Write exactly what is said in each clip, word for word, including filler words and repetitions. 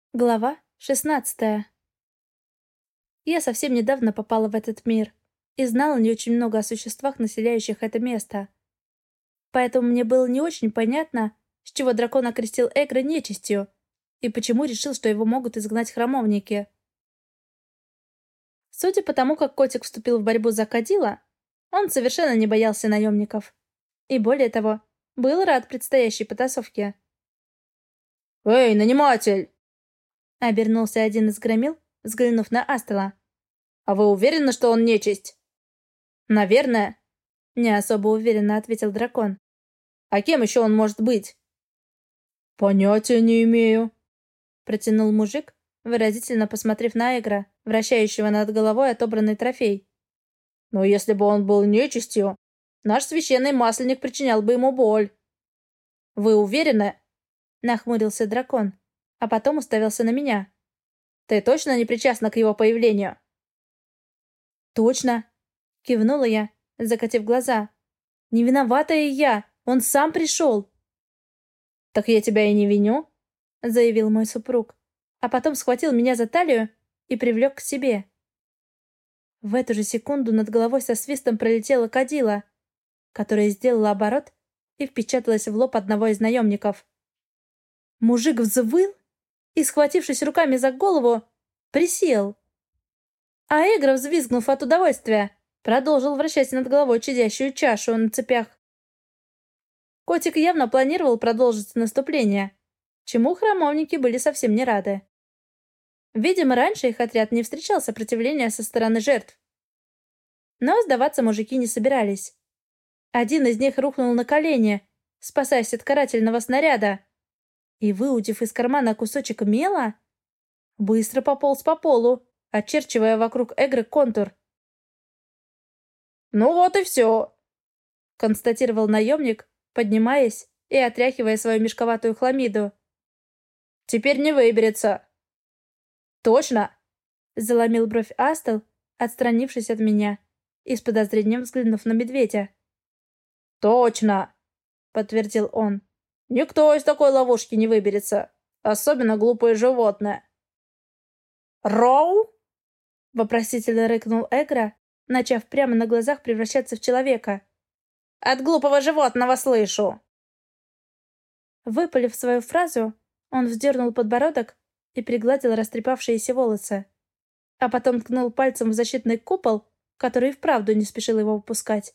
Глава шестнадцатая. Я совсем недавно попала в этот мир и знала не очень много о существах, населяющих это место. Поэтому мне было не очень понятно, с чего дракон окрестил Эгра нечистью и почему решил, что его могут изгнать храмовники. Судя по тому, как котик вступил в борьбу за Кадила, он совершенно не боялся наемников. И более того, был рад предстоящей потасовке. «Эй, наниматель!» Обернулся один из громил, взглянув на Астела. «А вы уверены, что он нечисть?» «Наверное», — не особо уверенно ответил дракон. «А кем еще он может быть?» «Понятия не имею», — протянул мужик, выразительно посмотрев на Эгра, вращающего над головой отобранный трофей. «Но если бы он был нечистью, наш священный масленник причинял бы ему боль». «Вы уверены?» — нахмурился дракон, а потом уставился на меня. «Ты точно не причастна к его появлению?» «Точно!» — кивнула я, закатив глаза. «Не виновата и я! Он сам пришел!» «Так я тебя и не виню», — заявил мой супруг, а потом схватил меня за талию и привлек к себе. В эту же секунду над головой со свистом пролетела кадила, которая сделала оборот и впечаталась в лоб одного из наемников. Мужик взвыл и, схватившись руками за голову, присел. А Эгра, взвизгнув от удовольствия, продолжил вращать над головой чадящую чашу на цепях. Котик явно планировал продолжить наступление, чему храмовники были совсем не рады. Видимо, раньше их отряд не встречал сопротивления со стороны жертв. Но сдаваться мужики не собирались. Один из них рухнул на колени, спасаясь от карательного снаряда, и, выудив из кармана кусочек мела, быстро пополз по полу, очерчивая вокруг Эгры контур. «Ну вот и все», — констатировал наемник, поднимаясь и отряхивая свою мешковатую хламиду. «Теперь не выберется». «Точно?» — заломил бровь Астел, отстранившись от меня и с подозрением взглянув на медведя. «Точно!» — подтвердил он. «Никто из такой ловушки не выберется, особенно глупые животные». «Роу?» — вопросительно рыкнул Эгра, начав прямо на глазах превращаться в человека. «От глупого животного слышу!» Выпалив свою фразу, он вздернул подбородок и пригладил растрепавшиеся волосы, а потом ткнул пальцем в защитный купол, который вправду не спешил его выпускать.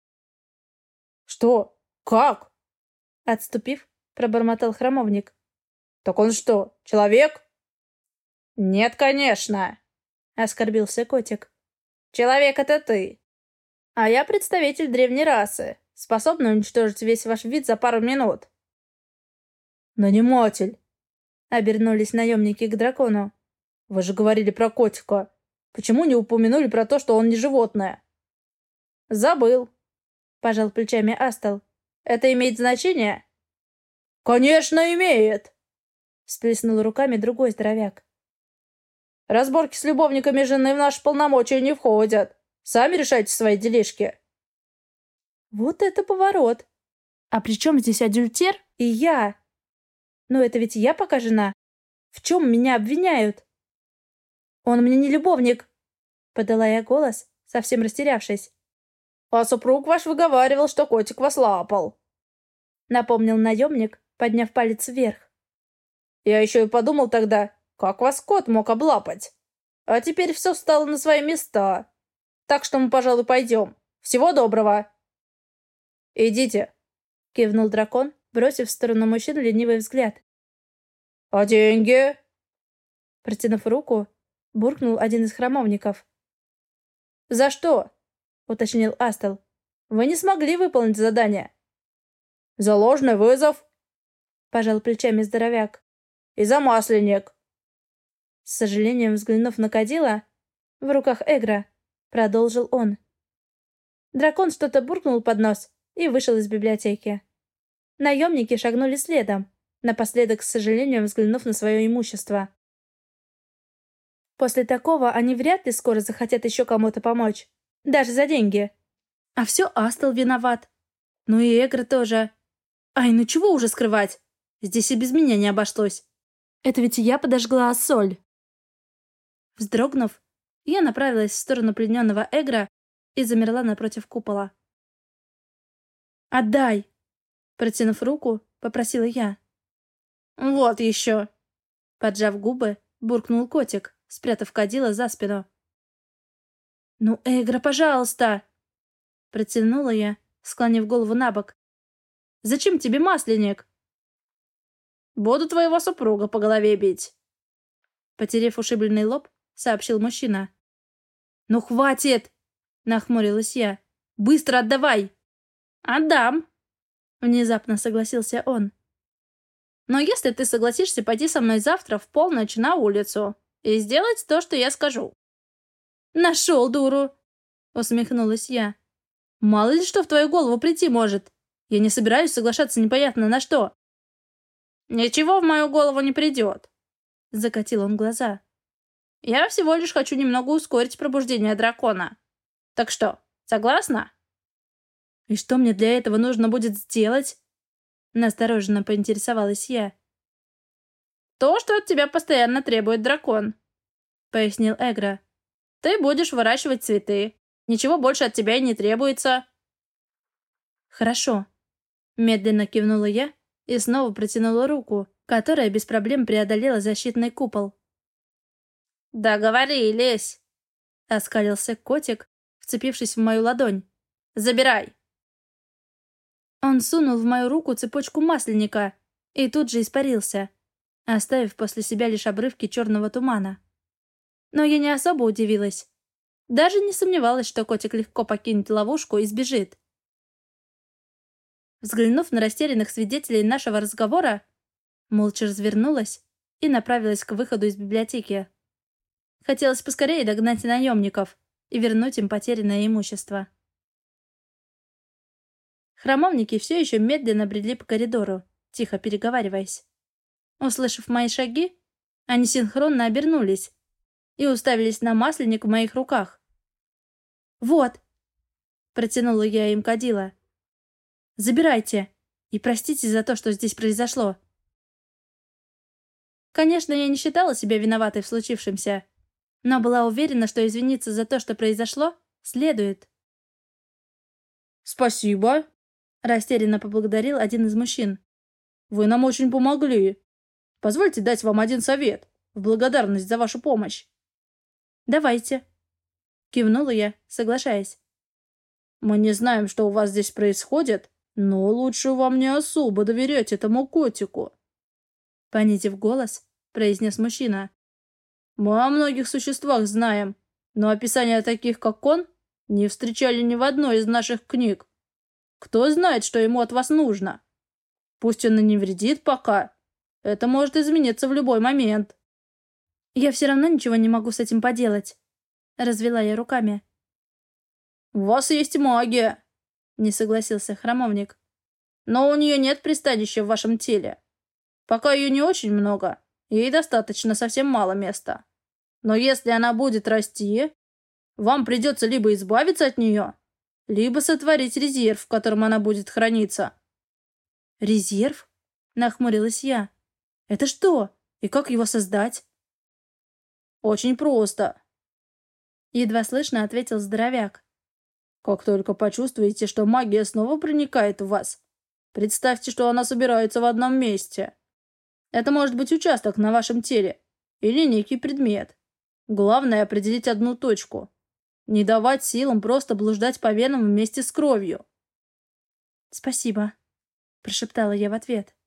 «Что? Как?» Отступив, пробормотал храмовник. «Так он что, человек?» «Нет, конечно!» — оскорбился котик. «Человек — это ты. А я представитель древней расы, способный уничтожить весь ваш вид за пару минут». «Наниматель!» — обернулись наемники к дракону. «Вы же говорили про котика. Почему не упомянули про то, что он не животное?» «Забыл», — пожал плечами Астел. «Это имеет значение?» «Конечно, имеет!» — всплеснул руками другой здоровяк. «Разборки с любовниками жены в наши полномочия не входят. Сами решайте свои делишки». Вот это поворот! А при чем здесь адюльтер и я? Но это ведь я пока жена. В чем меня обвиняют? Он мне не любовник, подала я голос, совсем растерявшись. «А супруг ваш выговаривал, что котик вас лапал», — напомнил наемник, подняв палец вверх. «Я еще и подумал тогда, как вас кот мог облапать. А теперь все стало на свои места. Так что мы, пожалуй, пойдем. Всего доброго!» «Идите», — кивнул дракон, бросив в сторону мужчин ленивый взгляд. «А деньги?» Протянув руку, буркнул один из храмовников. «За что?» — уточнил Астел. «Вы не смогли выполнить задание». «За ложный вызов», — пожал плечами здоровяк. «И за масленник». С сожалением взглянув на кадила, в руках Эгра, продолжил он. Дракон что-то буркнул под нос и вышел из библиотеки. Наемники шагнули следом, напоследок с сожалением взглянув на свое имущество. После такого они вряд ли скоро захотят еще кому-то помочь, даже за деньги. А все Астел виноват. Ну и Эгра тоже. Ай, ну чего уже скрывать? Здесь и без меня не обошлось. Это ведь я подожгла соль. Вздрогнув, я направилась в сторону плененного Эгра и замерла напротив купола. «Отдай!» Протянув руку, попросила я. «Вот еще!» Поджав губы, буркнул котик, спрятав кадила за спину. «Ну, Эгра, пожалуйста!» Протянула я, склонив голову на бок. «Зачем тебе масленник?» «Буду твоего супруга по голове бить!» Потерев ушибленный лоб, сообщил мужчина. «Ну хватит!» — нахмурилась я. «Быстро отдавай!» «Отдам!» — внезапно согласился он. «Но если ты согласишься пойти со мной завтра в полночь на улицу и сделать то, что я скажу». «Нашел дуру!» — усмехнулась я. «Мало ли что в твою голову прийти может. Я не собираюсь соглашаться непонятно на что». «Ничего в мою голову не придет», — закатил он глаза. «Я всего лишь хочу немного ускорить пробуждение дракона. Так что, согласна?» «И что мне для этого нужно будет сделать?» Настороженно поинтересовалась я. «То, что от тебя постоянно требует дракон», — пояснил Эгра. «Ты будешь выращивать цветы. Ничего больше от тебя и не требуется». «Хорошо», — медленно кивнула я и снова протянула руку, которая без проблем преодолела защитный купол. «Договорились», — оскалился котик, вцепившись в мою ладонь. «Забирай». Он сунул в мою руку цепочку масленника и тут же испарился, оставив после себя лишь обрывки черного тумана. Но я не особо удивилась. Даже не сомневалась, что котик легко покинет ловушку и сбежит. Взглянув на растерянных свидетелей нашего разговора, молча развернулась и направилась к выходу из библиотеки. Хотелось поскорее догнать наемников и вернуть им потерянное имущество. Храмовники все еще медленно бредли по коридору, тихо переговариваясь. Услышав мои шаги, они синхронно обернулись и уставились на масленник в моих руках. «Вот!» — протянула я им кадила. «Забирайте и простите за то, что здесь произошло». Конечно, я не считала себя виноватой в случившемся, но была уверена, что извиниться за то, что произошло, следует. «Спасибо», — растерянно поблагодарил один из мужчин. «Вы нам очень помогли. Позвольте дать вам один совет в благодарность за вашу помощь». «Давайте», — кивнула я, соглашаясь. «Мы не знаем, что у вас здесь происходит, но лучше вам не особо доверять этому котику», — понизив голос, произнес мужчина. «Мы о многих существах знаем, но описания таких, как он, не встречали ни в одной из наших книг. Кто знает, что ему от вас нужно? Пусть он и не вредит пока. Это может измениться в любой момент». «Я все равно ничего не могу с этим поделать», — развела я руками. «У вас есть магия», — не согласился храмовник. «Но у нее нет пристанища в вашем теле. Пока ее не очень много, ей достаточно совсем мало места. Но если она будет расти, вам придется либо избавиться от нее, либо сотворить резерв, в котором она будет храниться». «Резерв?» — нахмурилась я. «Это что? И как его создать?» «Очень просто», — едва слышно ответил здоровяк. «Как только почувствуете, что магия снова проникает в вас, представьте, что она собирается в одном месте. Это может быть участок на вашем теле или некий предмет. Главное — определить одну точку. Не давать силам просто блуждать по венам вместе с кровью». «Спасибо», — прошептала я в ответ.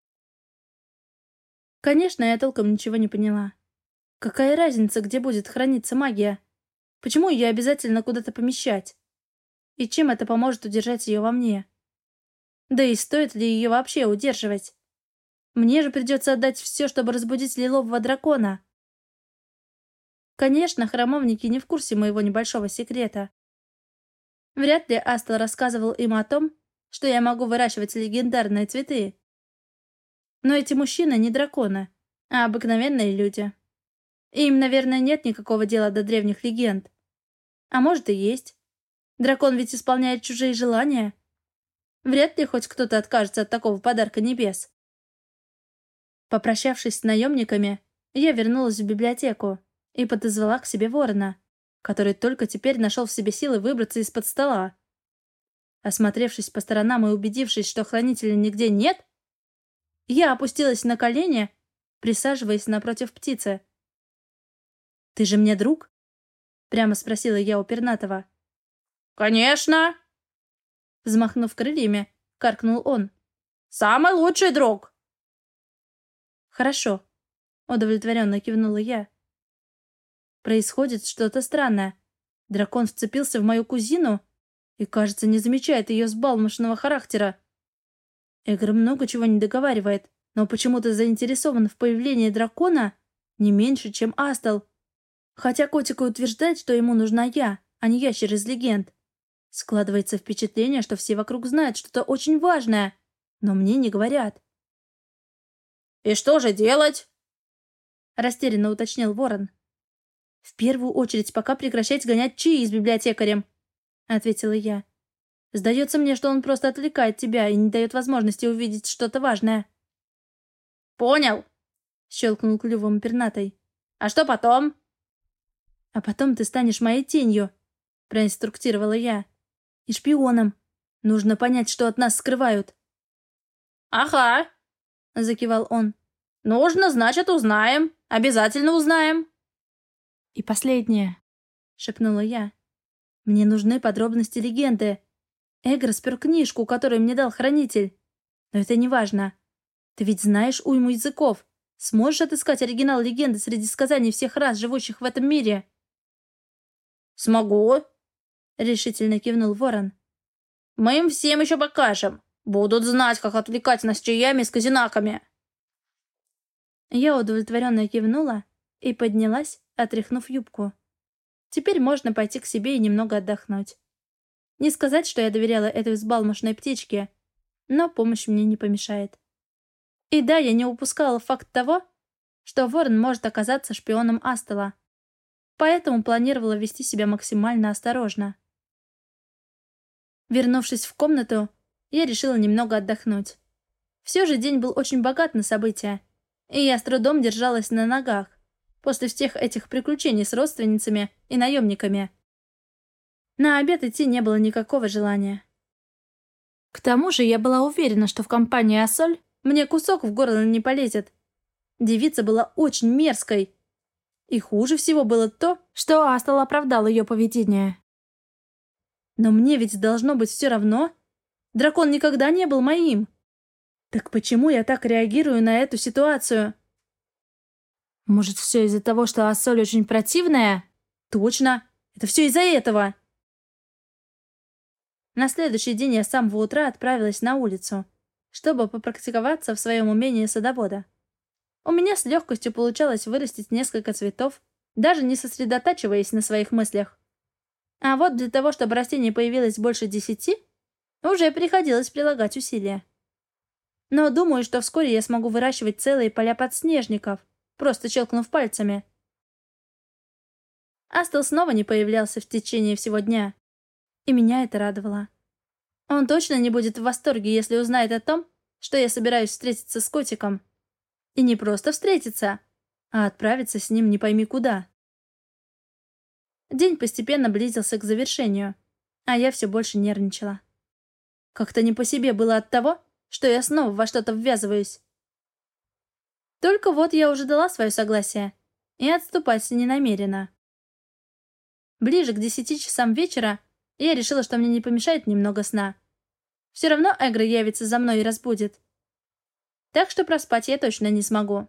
Конечно, я толком ничего не поняла. Какая разница, где будет храниться магия? Почему ее обязательно куда-то помещать? И чем это поможет удержать ее во мне? Да и стоит ли ее вообще удерживать? Мне же придется отдать все, чтобы разбудить лилового дракона. Конечно, храмовники не в курсе моего небольшого секрета. Вряд ли Астл рассказывал им о том, что я могу выращивать легендарные цветы. Но эти мужчины не драконы, а обыкновенные люди. И им, наверное, нет никакого дела до древних легенд. А может и есть. Дракон ведь исполняет чужие желания. Вряд ли хоть кто-то откажется от такого подарка небес. Попрощавшись с наемниками, я вернулась в библиотеку и подозвала к себе ворона, который только теперь нашел в себе силы выбраться из-под стола. Осмотревшись по сторонам и убедившись, что хранителя нигде нет, я опустилась на колени, присаживаясь напротив птицы. «Ты же мне друг?» — прямо спросила я у пернатого. «Конечно!» Взмахнув крыльями, каркнул он. «Самый лучший друг!» «Хорошо», — удовлетворенно кивнула я. «Происходит что-то странное. Дракон вцепился в мою кузину и, кажется, не замечает ее взбалмошного характера. Эгр много чего не договаривает, но почему-то заинтересован в появлении дракона не меньше, чем Астал. Хотя котик и утверждает, что ему нужна я, а не ящер из легенд. Складывается впечатление, что все вокруг знают что-то очень важное, но мне не говорят». «И что же делать?» — растерянно уточнил ворон. «В первую очередь пока прекращать гонять чаи с библиотекарем», — ответила я. «Сдается мне, что он просто отвлекает тебя и не дает возможности увидеть что-то важное». «Понял», — щелкнул клювом пернатой. «А что потом?» «А потом ты станешь моей тенью», — проинструктировала я. «И шпионом. Нужно понять, что от нас скрывают». «Ага», — закивал он. «Нужно, значит, узнаем. Обязательно узнаем». «И последнее», — шепнула я. «Мне нужны подробности легенды. Эгр спер книжку, которую мне дал хранитель. Но это не важно. Ты ведь знаешь уйму языков. Сможешь отыскать оригинал легенды среди сказаний всех рас, живущих в этом мире?» «Смогу», — решительно кивнул ворон. «Мы им всем еще покажем. Будут знать, как отвлекать нас чаями с казинаками». Я удовлетворенно кивнула и поднялась, отряхнув юбку. Теперь можно пойти к себе и немного отдохнуть. Не сказать, что я доверяла этой взбалмошной птичке, но помощь мне не помешает. И да, я не упускала факт того, что ворон может оказаться шпионом Астала, поэтому планировала вести себя максимально осторожно. Вернувшись в комнату, я решила немного отдохнуть. Все же день был очень богат на события, и я с трудом держалась на ногах после всех этих приключений с родственницами и наемниками. На обед идти не было никакого желания. К тому же я была уверена, что в компании Ассоль мне кусок в горло не полезет. Девица была очень мерзкой. И хуже всего было то, что Астал оправдал ее поведение. Но мне ведь должно быть все равно. Дракон никогда не был моим. Так почему я так реагирую на эту ситуацию? Может, все из-за того, что Ассоль очень противная? Точно, это все из-за этого. На следующий день я с самого утра отправилась на улицу, чтобы попрактиковаться в своем умении садовода. У меня с легкостью получалось вырастить несколько цветов, даже не сосредотачиваясь на своих мыслях. А вот для того, чтобы растений появилось больше десяти, уже приходилось прилагать усилия. Но думаю, что вскоре я смогу выращивать целые поля подснежников, просто щелкнув пальцами. Астл снова не появлялся в течение всего дня, и меня это радовало. Он точно не будет в восторге, если узнает о том, что я собираюсь встретиться с котиком. И не просто встретиться, а отправиться с ним не пойми куда. День постепенно близился к завершению, а я все больше нервничала. Как-то не по себе было от того, что я снова во что-то ввязываюсь. Только вот я уже дала свое согласие, и отступать не намерена. Ближе к десяти часам вечера я решила, что мне не помешает немного сна. Все равно Эгр явится за мной и разбудит. Так что проспать я точно не смогу.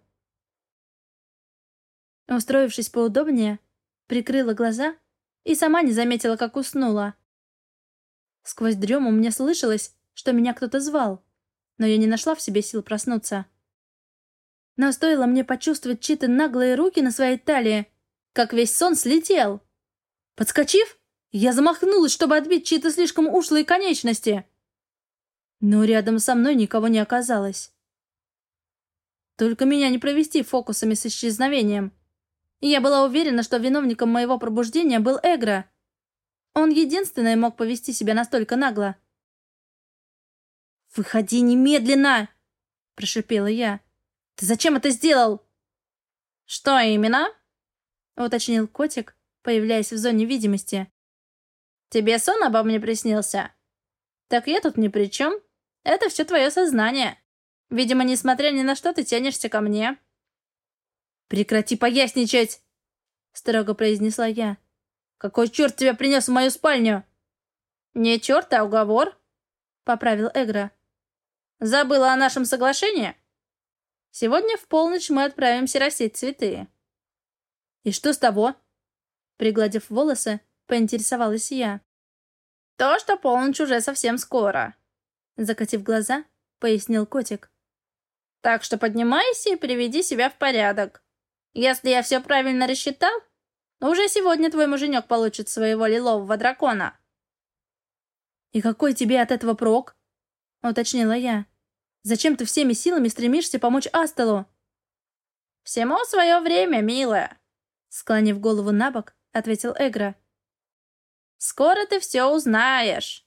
Устроившись поудобнее, прикрыла глаза и сама не заметила, как уснула. Сквозь дрему мне слышалось, что меня кто-то звал, но я не нашла в себе сил проснуться. Но стоило мне почувствовать чьи-то наглые руки на своей талии, как весь сон слетел. Подскочив, я замахнулась, чтобы отбить чьи-то слишком ушлые конечности. Но рядом со мной никого не оказалось. Только меня не провести фокусами с исчезновением. И я была уверена, что виновником моего пробуждения был Эгра. Он единственный мог повести себя настолько нагло. «Выходи немедленно!» — прошипела я. Ты зачем это сделал?» «Что именно?» — уточнил котик, появляясь в зоне видимости. «Тебе сон обо мне приснился? Так я тут ни при чем. Это все твое сознание. Видимо, несмотря ни на что, ты тянешься ко мне». «Прекрати поясничать!» — строго произнесла я. «Какой черт тебя принес в мою спальню?» «Не черт, а уговор», — поправил Эгра. «Забыла о нашем соглашении? Сегодня в полночь мы отправимся растить цветы». «И что с того?» Пригладив волосы, поинтересовалась я. «То, что полночь уже совсем скоро», — закатив глаза, пояснил котик. «Так что поднимайся и приведи себя в порядок. Если я все правильно рассчитал, уже сегодня твой муженек получит своего лилового дракона». «И какой тебе от этого прок?» — уточнила я. «Зачем ты всеми силами стремишься помочь Астелу?» «Всему свое время, милая», — склонив голову на бок, ответил Эгра. «Скоро ты все узнаешь».